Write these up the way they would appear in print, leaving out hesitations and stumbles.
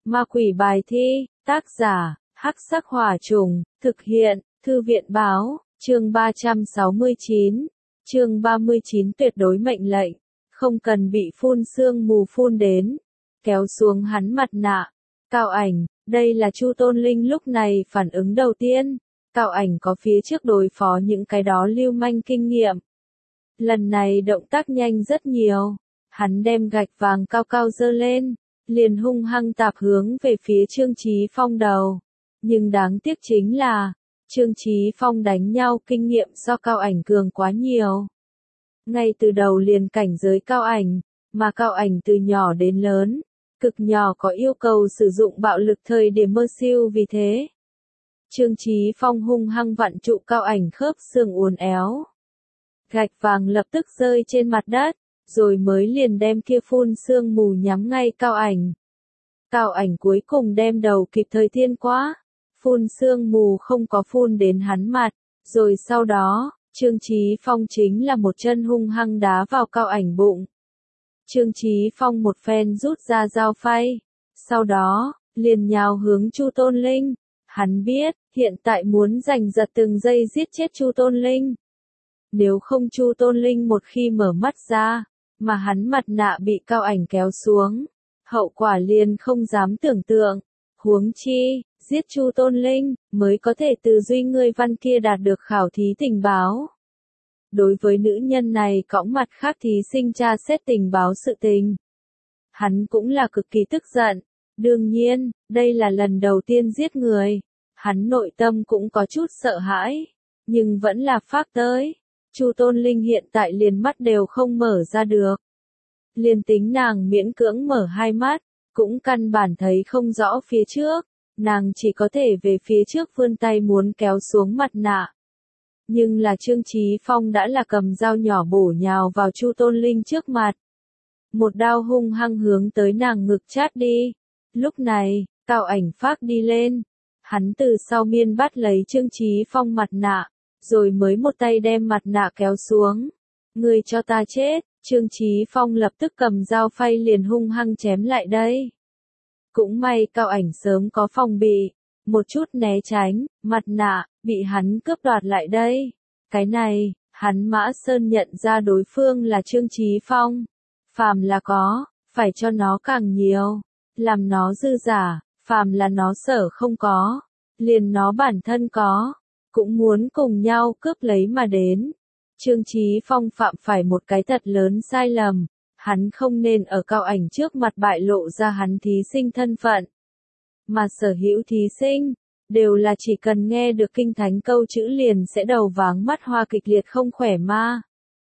Ma quỷ bài thi, tác giả, Hắc Sắc Hỏa Trùng, thực hiện, Thư viện báo, chương 369, chương 39 tuyệt đối mệnh lệnh, không cần bị phun sương mù phun đến, kéo xuống hắn mặt nạ. Cao Ảnh, đây là Chu Tôn Linh lúc này phản ứng đầu tiên. Cao Ảnh có phía trước đối phó những cái đó lưu manh kinh nghiệm. Lần này động tác nhanh rất nhiều. Hắn đem gạch vàng cao cao giơ lên, liền hung hăng tạp hướng về phía Trương Chí Phong đầu. Nhưng đáng tiếc chính là, Trương Chí Phong đánh nhau kinh nghiệm so Cao Ảnh cường quá nhiều. Ngay từ đầu liền cảnh giới Cao Ảnh, mà Cao Ảnh từ nhỏ đến lớn, cực nhỏ có yêu cầu sử dụng bạo lực thời điểm mơ siêu vì thế. Trương Chí Phong hung hăng vặn trụ Cao Ảnh khớp xương uốn éo. Gạch vàng lập tức rơi trên mặt đất, rồi mới liền đem kia phun sương mù nhắm ngay Cao Ảnh. Cao Ảnh cuối cùng đem đầu kịp thời thiên quá, phun sương mù không có phun đến hắn mặt, rồi sau đó, Trương Chí Phong chính là một chân hung hăng đá vào Cao Ảnh bụng. Trương Chí Phong một phen rút ra dao phay, sau đó, liền nhào hướng Chu Tôn Linh. Hắn biết, hiện tại muốn giành giật từng giây giết chết Chu Tôn Linh. Nếu không Chu Tôn Linh một khi mở mắt ra, mà hắn mặt nạ bị Cao Ảnh kéo xuống, hậu quả liền không dám tưởng tượng. Huống chi, giết Chu Tôn Linh, mới có thể từ Duy Ngươi Văn kia đạt được khảo thí tình báo. Đối với nữ nhân này cõng mặt khác thí sinh tra xét tình báo sự tình, hắn cũng là cực kỳ tức giận. Đương nhiên, đây là lần đầu tiên giết người, hắn nội tâm cũng có chút sợ hãi, nhưng vẫn là phác tới. Chu Tôn Linh hiện tại liền mắt đều không mở ra được. Liền tính nàng miễn cưỡng mở hai mắt, cũng căn bản thấy không rõ phía trước, nàng chỉ có thể về phía trước vươn tay muốn kéo xuống mặt nạ. Nhưng là Trương Chí Phong đã là cầm dao nhỏ bổ nhào vào Chu Tôn Linh trước mặt. Một đao hung hăng hướng tới nàng ngực chát đi. Lúc này, Cao Ảnh phác đi lên. Hắn từ sau miên bắt lấy Trương Chí Phong mặt nạ, rồi mới một tay đem mặt nạ kéo xuống. Ngươi cho ta chết, Trương Chí Phong lập tức cầm dao phay liền hung hăng chém lại đây. Cũng may Cao Ảnh sớm có phòng bị, một chút né tránh, mặt nạ, bị hắn cướp đoạt lại đây. Cái này, hắn Mã Sơn nhận ra đối phương là Trương Chí Phong. Phàm là có, phải cho nó càng nhiều. Làm nó dư giả, phàm là nó sở không có, liền nó bản thân có, cũng muốn cùng nhau cướp lấy mà đến. Trương Chí Phong phạm phải một cái thật lớn sai lầm, hắn không nên ở Cao Ảnh trước mặt bại lộ ra hắn thí sinh thân phận. Mà sở hữu thí sinh, đều là chỉ cần nghe được kinh thánh câu chữ liền sẽ đầu váng mắt hoa kịch liệt không khỏe ma.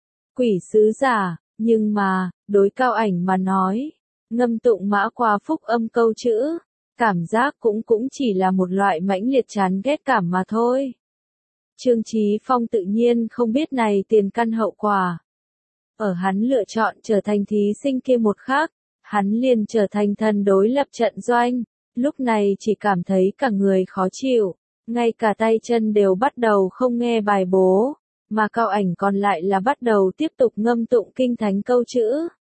Quỷ sứ giả, nhưng mà, đối Cao Ảnh mà nói, ngâm tụng mã qua phúc âm câu chữ, cảm giác cũng chỉ là một loại mãnh liệt chán ghét cảm mà thôi. Trương Chí Phong tự nhiên không biết này tiền căn hậu quả. Ở hắn lựa chọn trở thành thí sinh kia một khắc, hắn liền trở thành thần đối lập trận doanh, lúc này chỉ cảm thấy cả người khó chịu, ngay cả tay chân đều bắt đầu không nghe bài bố, mà Cao Ảnh còn lại là bắt đầu tiếp tục ngâm tụng kinh thánh câu chữ.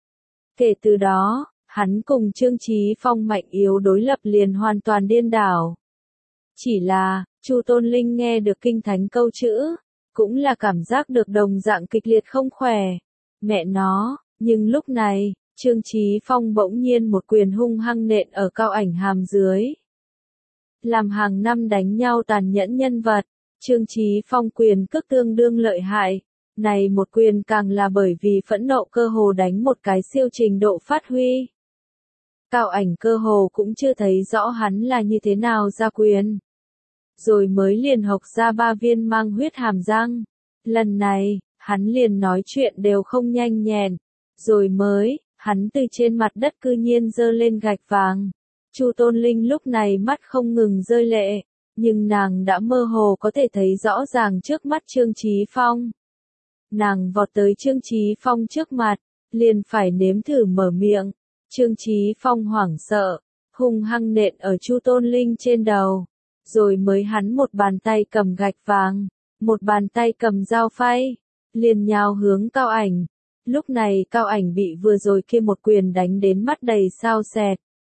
Kể từ đó, hắn cùng Trương Chí Phong mạnh yếu đối lập liền hoàn toàn điên đảo. Chỉ là, Chu Tôn Linh nghe được kinh thánh câu chữ, cũng là cảm giác được đồng dạng kịch liệt không khỏe. Mẹ nó, nhưng lúc này, Trương Chí Phong bỗng nhiên một quyền hung hăng nện ở Cao Ảnh hàm dưới. Làm hàng năm đánh nhau tàn nhẫn nhân vật, Trương Chí Phong quyền cước tương đương lợi hại. Này một quyền càng là bởi vì phẫn nộ cơ hồ đánh một cái siêu trình độ phát huy. Cao Ảnh cơ hồ cũng chưa thấy rõ hắn là như thế nào ra quyền. Rồi mới liền hộc ra 3 viên mang huyết hàm răng. Lần này, hắn liền nói chuyện đều không nhanh nhẹn. Rồi mới, hắn từ trên mặt đất cư nhiên giơ lên gạch vàng. Chu Tôn Linh lúc này mắt không ngừng rơi lệ, nhưng nàng đã mơ hồ có thể thấy rõ ràng trước mắt Trương Chí Phong. Nàng vọt tới Trương Chí Phong trước mặt, liền phải nếm thử mở miệng. Trương Chí Phong hoảng sợ, hung hăng nện ở Chu Tôn Linh trên đầu. Rồi mới hắn một bàn tay cầm gạch vàng, một bàn tay cầm dao phay, liền nhào hướng Cao Ảnh. Lúc này Cao Ảnh bị vừa rồi kia một quyền đánh đến mắt đầy sao sẹt.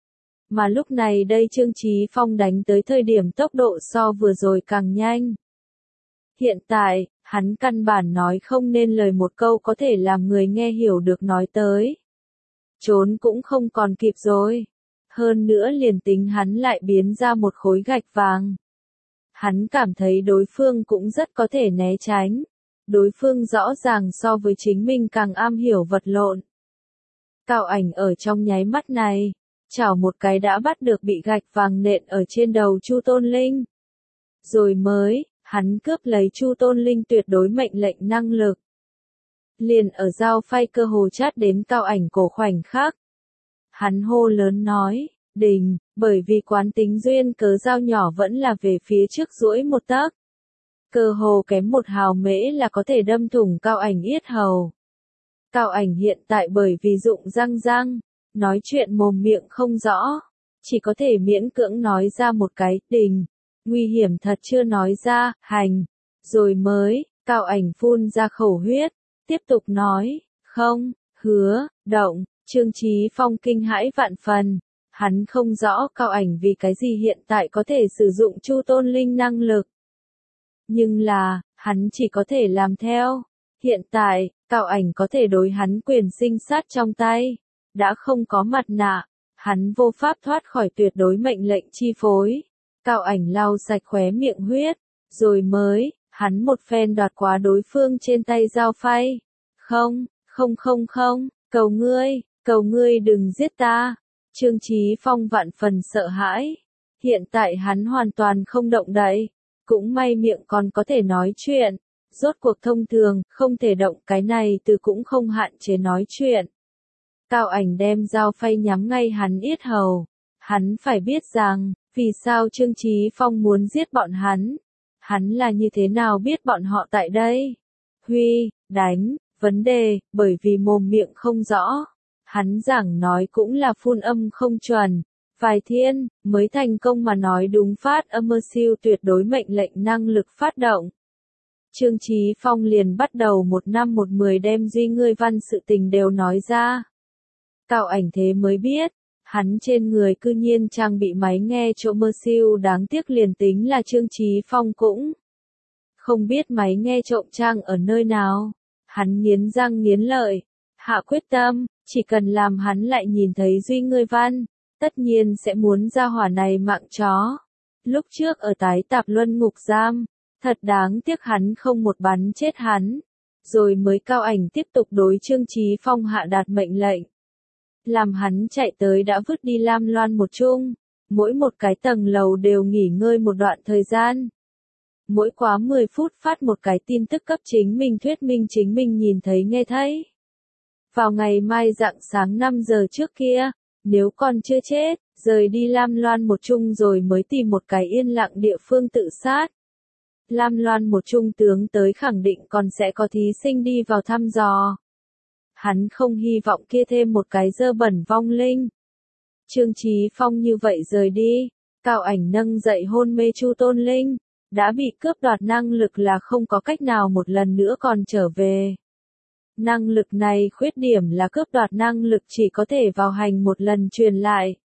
Mà lúc này đây Trương Chí Phong đánh tới thời điểm tốc độ so vừa rồi càng nhanh. Hiện tại, hắn căn bản nói không nên lời một câu có thể làm người nghe hiểu được nói tới. Trốn cũng không còn kịp rồi. Hơn nữa liền tính hắn lại biến ra một khối gạch vàng. Hắn cảm thấy đối phương cũng rất có thể né tránh. Đối phương rõ ràng so với chính mình càng am hiểu vật lộn. Cao Ảnh ở trong nháy mắt này, chảo một cái đã bắt được bị gạch vàng nện ở trên đầu Chu Tôn Linh. Rồi mới, hắn cướp lấy Chu Tôn Linh tuyệt đối mệnh lệnh năng lực. Liền ở dao phay cơ hồ chát đến Cao Ảnh cổ khoảnh khắc. Hắn hô lớn nói, đình, bởi vì quán tính duyên cớ dao nhỏ vẫn là về phía trước duỗi một tấc. Cơ hồ kém một hào mễ là có thể đâm thủng Cao Ảnh yết hầu. Cao Ảnh hiện tại bởi vì dụng răng, nói chuyện mồm miệng không rõ, chỉ có thể miễn cưỡng nói ra một cái, đình, nguy hiểm thật chưa nói ra, hành, rồi mới, Cao Ảnh phun ra khẩu huyết, tiếp tục nói, không, hứa, động, Trương Chí Phong kinh hãi vạn phần, hắn không rõ Cao Ảnh vì cái gì hiện tại có thể sử dụng Chu Tôn Linh năng lực. Nhưng là, hắn chỉ có thể làm theo. Hiện tại, Cao Ảnh có thể đối hắn quyền sinh sát trong tay. Đã không có mặt nạ, hắn vô pháp thoát khỏi tuyệt đối mệnh lệnh chi phối. Cao Ảnh lau sạch khóe miệng huyết, rồi mới, hắn một phen đoạt quá đối phương trên tay dao phay. Không, cầu ngươi đừng giết ta. Trương Chí Phong vạn phần sợ hãi. Hiện tại hắn hoàn toàn không động đậy. Cũng may miệng còn có thể nói chuyện. Rốt cuộc thông thường, không thể động cái này từ cũng không hạn chế nói chuyện. Cao Ảnh đem dao phay nhắm ngay hắn yết hầu. Hắn phải biết rằng, vì sao Trương Chí Phong muốn giết bọn hắn. Hắn là như thế nào biết bọn họ tại đây. Huy, đánh, vấn đề, bởi vì mồm miệng không rõ. Hắn giảng nói cũng là phun âm không chuẩn. Vài thiên, mới thành công mà nói đúng phát âm mơ siêu tuyệt đối mệnh lệnh năng lực phát động. Trương Chí Phong liền bắt đầu 1 năm 1 10 đem Duy Ngươi Văn sự tình đều nói ra. Cao Ảnh thế mới biết, hắn trên người cư nhiên trang bị máy nghe trộm mơ siêu đáng tiếc liền tính là Trương Chí Phong cũng không biết máy nghe trộm trang ở nơi nào. Hắn nghiến răng nghiến lợi, hạ quyết tâm, chỉ cần làm hắn lại nhìn thấy Duy Ngươi Văn, tất nhiên sẽ muốn ra hỏa này mạng chó. Lúc trước ở tái tạp luân ngục giam, thật đáng tiếc hắn không một bắn chết hắn. Rồi mới Cao Ảnh tiếp tục đối Trương Chí Phong hạ đạt mệnh lệnh. Làm hắn chạy tới đã vứt đi Lam Loan một chung. Mỗi một cái tầng lầu đều nghỉ ngơi một đoạn thời gian. Mỗi quá 10 phút phát một cái tin tức cấp chính mình thuyết minh chính mình nhìn thấy nghe thấy. Vào ngày mai rạng sáng 5 giờ trước kia, nếu còn chưa chết, rời đi Lam Loan một chung rồi mới tìm một cái yên lặng địa phương tự sát. Lam Loan một trung tướng tới khẳng định còn sẽ có thí sinh đi vào thăm dò. Hắn không hy vọng kia thêm một cái dơ bẩn vong linh. Trương Chí Phong như vậy rời đi, Cao Ảnh nâng dậy hôn mê Chu Tôn Linh, đã bị cướp đoạt năng lực là không có cách nào một lần nữa còn trở về. Năng lực này khuyết điểm là cướp đoạt năng lực chỉ có thể vào hành một lần truyền lại.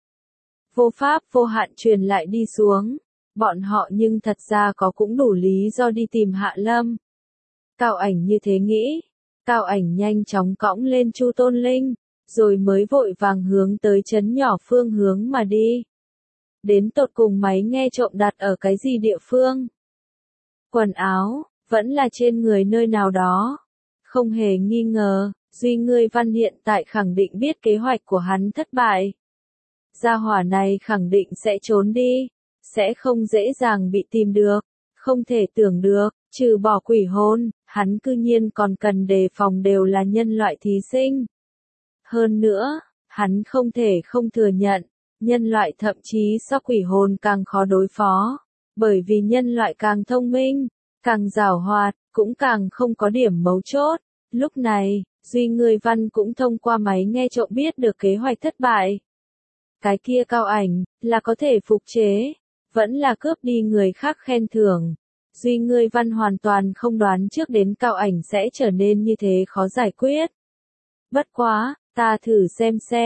Vô pháp vô hạn truyền lại đi xuống. Bọn họ nhưng thật ra có cũng đủ lý do đi tìm Hạ Lâm. Cao Ảnh như thế nghĩ. Cao Ảnh nhanh chóng cõng lên Chu Tôn Linh, rồi mới vội vàng hướng tới trấn nhỏ phương hướng mà đi. Đến tột cùng máy nghe trộm đặt ở cái gì địa phương? Quần áo, vẫn là trên người nơi nào đó. Không hề nghi ngờ, Duy Ngươi Văn hiện tại khẳng định biết kế hoạch của hắn thất bại. Gia hỏa này khẳng định sẽ trốn đi. Sẽ không dễ dàng bị tìm được, không thể tưởng được, trừ bỏ quỷ hồn, hắn cư nhiên còn cần đề phòng đều là nhân loại thí sinh. Hơn nữa, hắn không thể không thừa nhận, nhân loại thậm chí so quỷ hồn càng khó đối phó, bởi vì nhân loại càng thông minh, càng giàu hoạt, cũng càng không có điểm mấu chốt. Lúc này, Duy Ngươi Văn cũng thông qua máy nghe trộm biết được kế hoạch thất bại. Cái kia Cao Ảnh, là có thể phục chế. Vẫn là cướp đi người khác khen thưởng. Duy Ngươi Văn hoàn toàn không đoán trước đến Cao Ảnh sẽ trở nên như thế khó giải quyết. Bất quá, ta thử xem,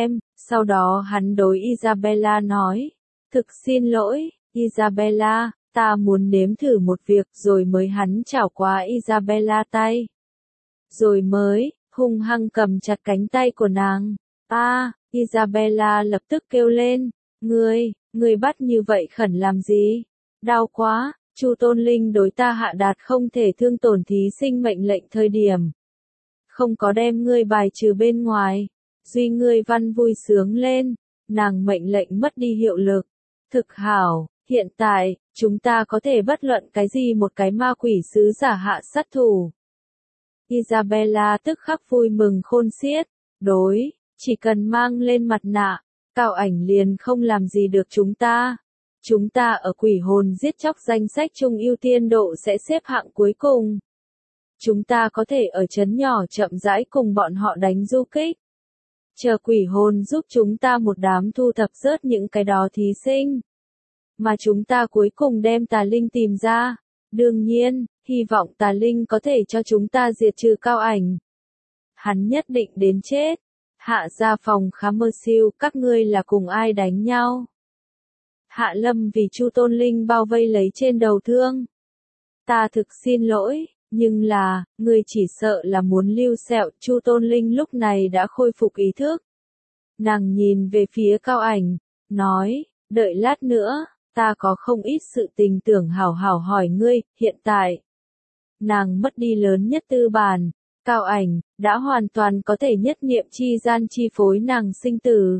Sau đó hắn đối Isabella nói, thực xin lỗi, Isabella, ta muốn nếm thử một việc rồi mới hắn chảo qua Isabella tay. Rồi mới, hung hăng cầm chặt cánh tay của nàng. Isabella lập tức kêu lên, ngươi bắt như vậy khẩn làm gì? Đau quá, Chu Tôn Linh đối ta hạ đạt không thể thương tổn thí sinh mệnh lệnh thời điểm. Không có đem ngươi bài trừ bên ngoài, duy ngươi văn vui sướng lên, nàng mệnh lệnh mất đi hiệu lực. Thực hảo, hiện tại, chúng ta có thể bất luận cái gì một cái ma quỷ sứ giả hạ sát thủ. Isabella tức khắc vui mừng khôn xiết, chỉ cần mang lên mặt nạ, Cao Ảnh liền không làm gì được chúng ta. Chúng ta ở quỷ hồn giết chóc danh sách chung ưu tiên độ sẽ xếp hạng cuối cùng. Chúng ta có thể ở trấn nhỏ chậm rãi cùng bọn họ đánh du kích. Chờ quỷ hồn giúp chúng ta một đám thu thập rớt những cái đó thí sinh. Mà chúng ta cuối cùng đem tà linh tìm ra. Đương nhiên, hy vọng tà linh có thể cho chúng ta diệt trừ Cao Ảnh. Hắn nhất định đến chết. Hạ ra phòng khám mơ siêu, các ngươi là cùng ai đánh nhau? Hạ Lâm vì Chu Tôn Linh bao vây lấy trên đầu thương. Ta thực xin lỗi, nhưng là, ngươi chỉ sợ là muốn lưu sẹo. Chu Tôn Linh lúc này đã khôi phục ý thức. Nàng nhìn về phía Cao Ảnh, nói, đợi lát nữa, ta có không ít sự tình tưởng hảo hảo hỏi ngươi, hiện tại. Nàng mất đi lớn nhất tư bản, Cao Ảnh, đã hoàn toàn có thể nhất niệm chi gian chi phối nàng sinh tử.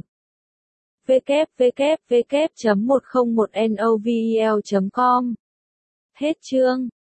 www.101novel.com Hết chương.